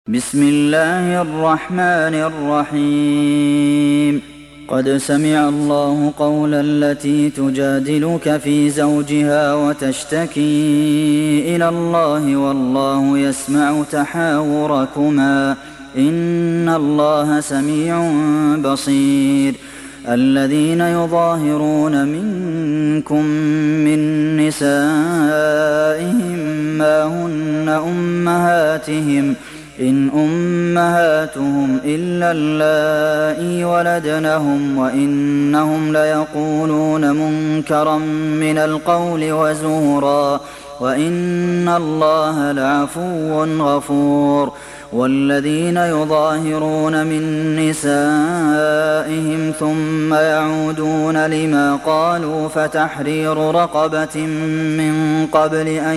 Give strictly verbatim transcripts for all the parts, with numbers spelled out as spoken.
بسم الله الرحمن الرحيم قد سمع الله قول التي تجادلك في زوجها وتشتكي إلى الله والله يسمع تحاوركما إن الله سميع بصير الذين يظاهرون منكم من نسائهم ما هن أمهاتهم إن أمهاتهم إلا اللائي ولدنهم وإنهم ليقولون منكرا من القول وزورا وإن الله لعفو غفور والذين يظاهرون من نسائهم ثم يعودون لما قالوا فتحرير رقبة من قبل أن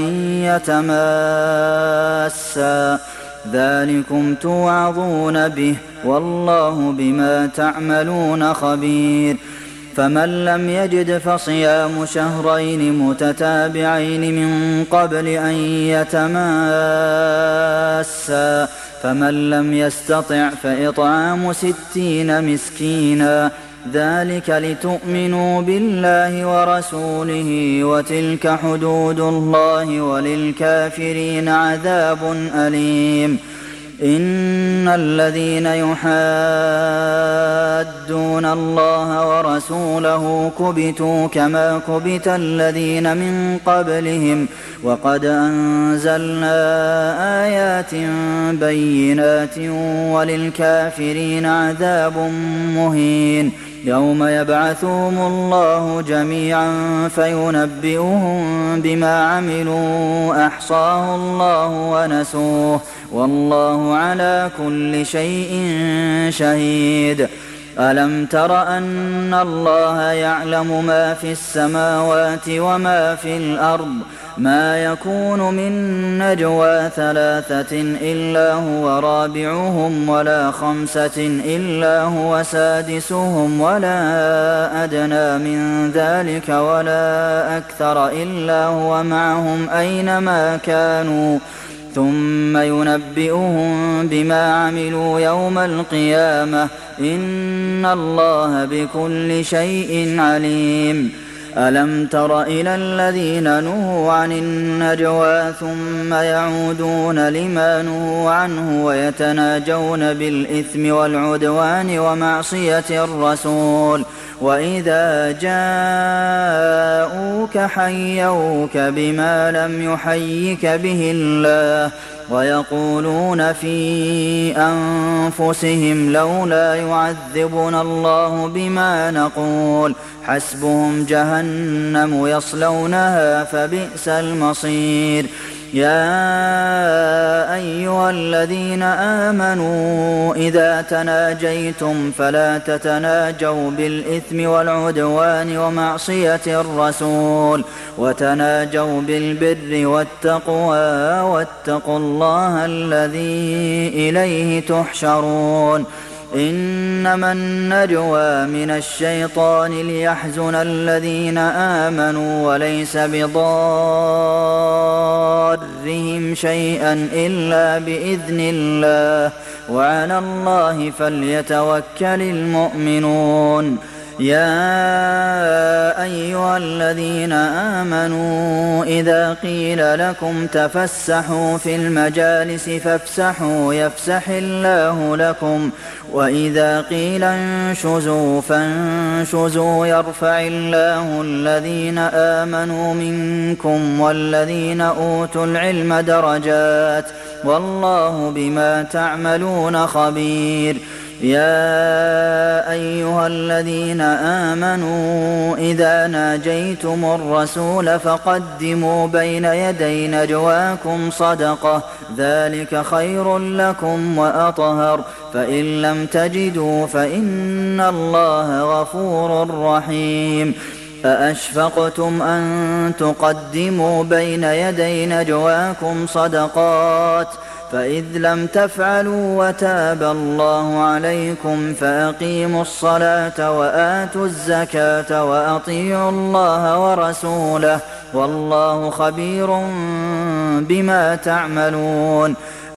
يتماسا ذلكم توعظون به والله بما تعملون خبير فمن لم يجد فصيام شهرين متتابعين من قبل أن يتماسا فمن لم يستطع فإطعام ستين مسكينا ذلك لتؤمنوا بالله ورسوله وتلك حدود الله وللكافرين عذاب أليم إن الذين يحادون الله ورسوله كبتوا كما كبت الذين من قبلهم وقد أنزلنا آيات بينات وللكافرين عذاب مهين يوم يبعثهم الله جميعا فينبئهم بما عملوا أحصاه الله ونسوه والله على كل شيء شهيد ألم تر أن الله يعلم ما في السماوات وما في الأرض ما يكون من نجوى ثلاثة إلا هو رابعهم ولا خمسة إلا هو سادسهم ولا أدنى من ذلك ولا أكثر إلا هو معهم أينما كانوا ثم ينبئهم بما عملوا يوم القيامة إن الله بكل شيء عليم ألم تر إلى الذين نهوا عن النجوى ثم يعودون لما نهوا عنه ويتناجون بالإثم والعدوان ومعصية الرسول وإذا جاءوك حيوك بما لم يحيك به الله ويقولون في أنفسهم لولا يعذبنا الله بما نقول حسبهم جهنم يصلونها فبئس المصير يا أيها الذين آمنوا إذا تناجيتم فلا تتناجوا بالإثم والعدوان ومعصية الرسول وتناجوا بالبر والتقوى واتقوا الله الذي إليه تحشرون إنما النجوى من الشيطان ليحزن الذين آمنوا وليس بضارهم شيئا إلا بإذن الله وعلى الله فليتوكل المؤمنون يا أيها الذين آمنوا إذا قيل لكم تفسحوا في المجالس فافسحوا يفسح الله لكم وإذا قيل انشزوا فانشزوا يرفع الله الذين آمنوا منكم والذين أوتوا العلم درجات والله بما تعملون خبير يا أيها الذين آمنوا إذا ناجيتم الرسول فقدموا بين يدي نجواكم صدقة ذلك خير لكم وأطهر فإن لم تجدوا فإن الله غفور رحيم أأشفقتم أن تقدموا بين يدي نجواكم صدقات فإذ لم تفعلوا وتاب الله عليكم فأقيموا الصلاة وآتوا الزكاة وأطيعوا الله ورسوله والله خبير بما تعملون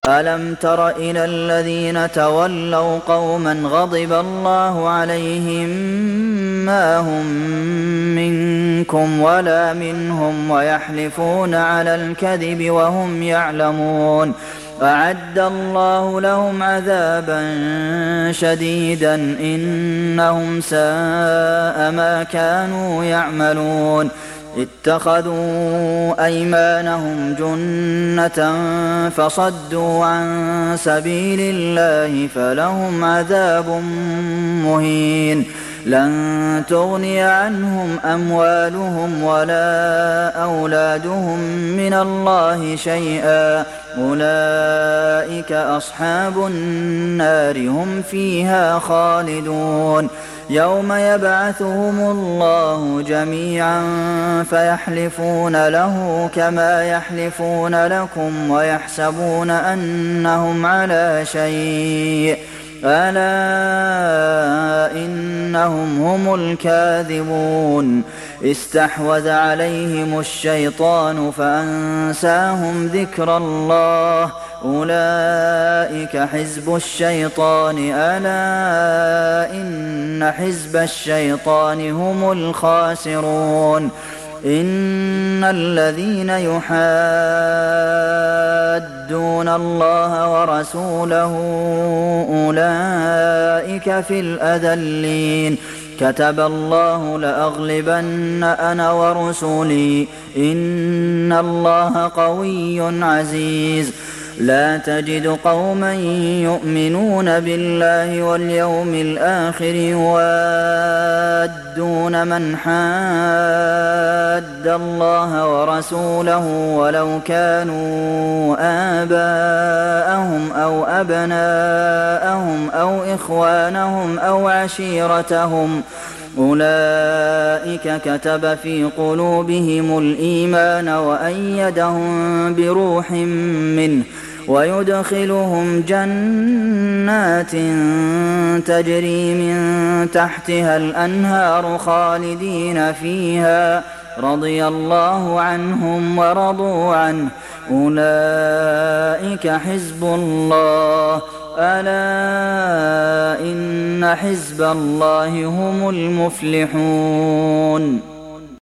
ألم تر إلى الذين تولوا قوما غضب الله عليهم ما هم منكم ولا منهم ويحلفون على الكذب وهم يعلمون أعد الله لهم عذابا شديدا إنهم ساء ما كانوا يعملون اتخذوا أيمانهم جنة فصدوا عن سبيل الله فلهم عذاب مهين لن تغني عنهم أموالهم ولا أولادهم من الله شيئا أولئك أصحاب النار هم فيها خالدون يوم يبعثهم الله جميعا فيحلفون له كما يحلفون لكم ويحسبون أنهم على شيء ألا إنهم هم الكاذبون استحوذ عليهم الشيطان فأنساهم ذكر الله أولئك حزب الشيطان ألا إن حزب الشيطان هم الخاسرون إن الذين يحادون الله ورسوله أولئك في الأذلين كتب الله لأغلبن أنا ورسلي إن الله قوي عزيز لا تجد قوما يؤمنون بالله واليوم الآخر يوادون من حاد الله ورسوله ولو كانوا آباءهم أو أبناءهم أو إخوانهم أو عشيرتهم أولئك كتب في قلوبهم الإيمان وأيدهم بروح منه ويدخلهم جنات تجري من تحتها الأنهار خالدين فيها رضي الله عنهم ورضوا عنه أولئك حزب الله ألا إن حزب الله هم المفلحون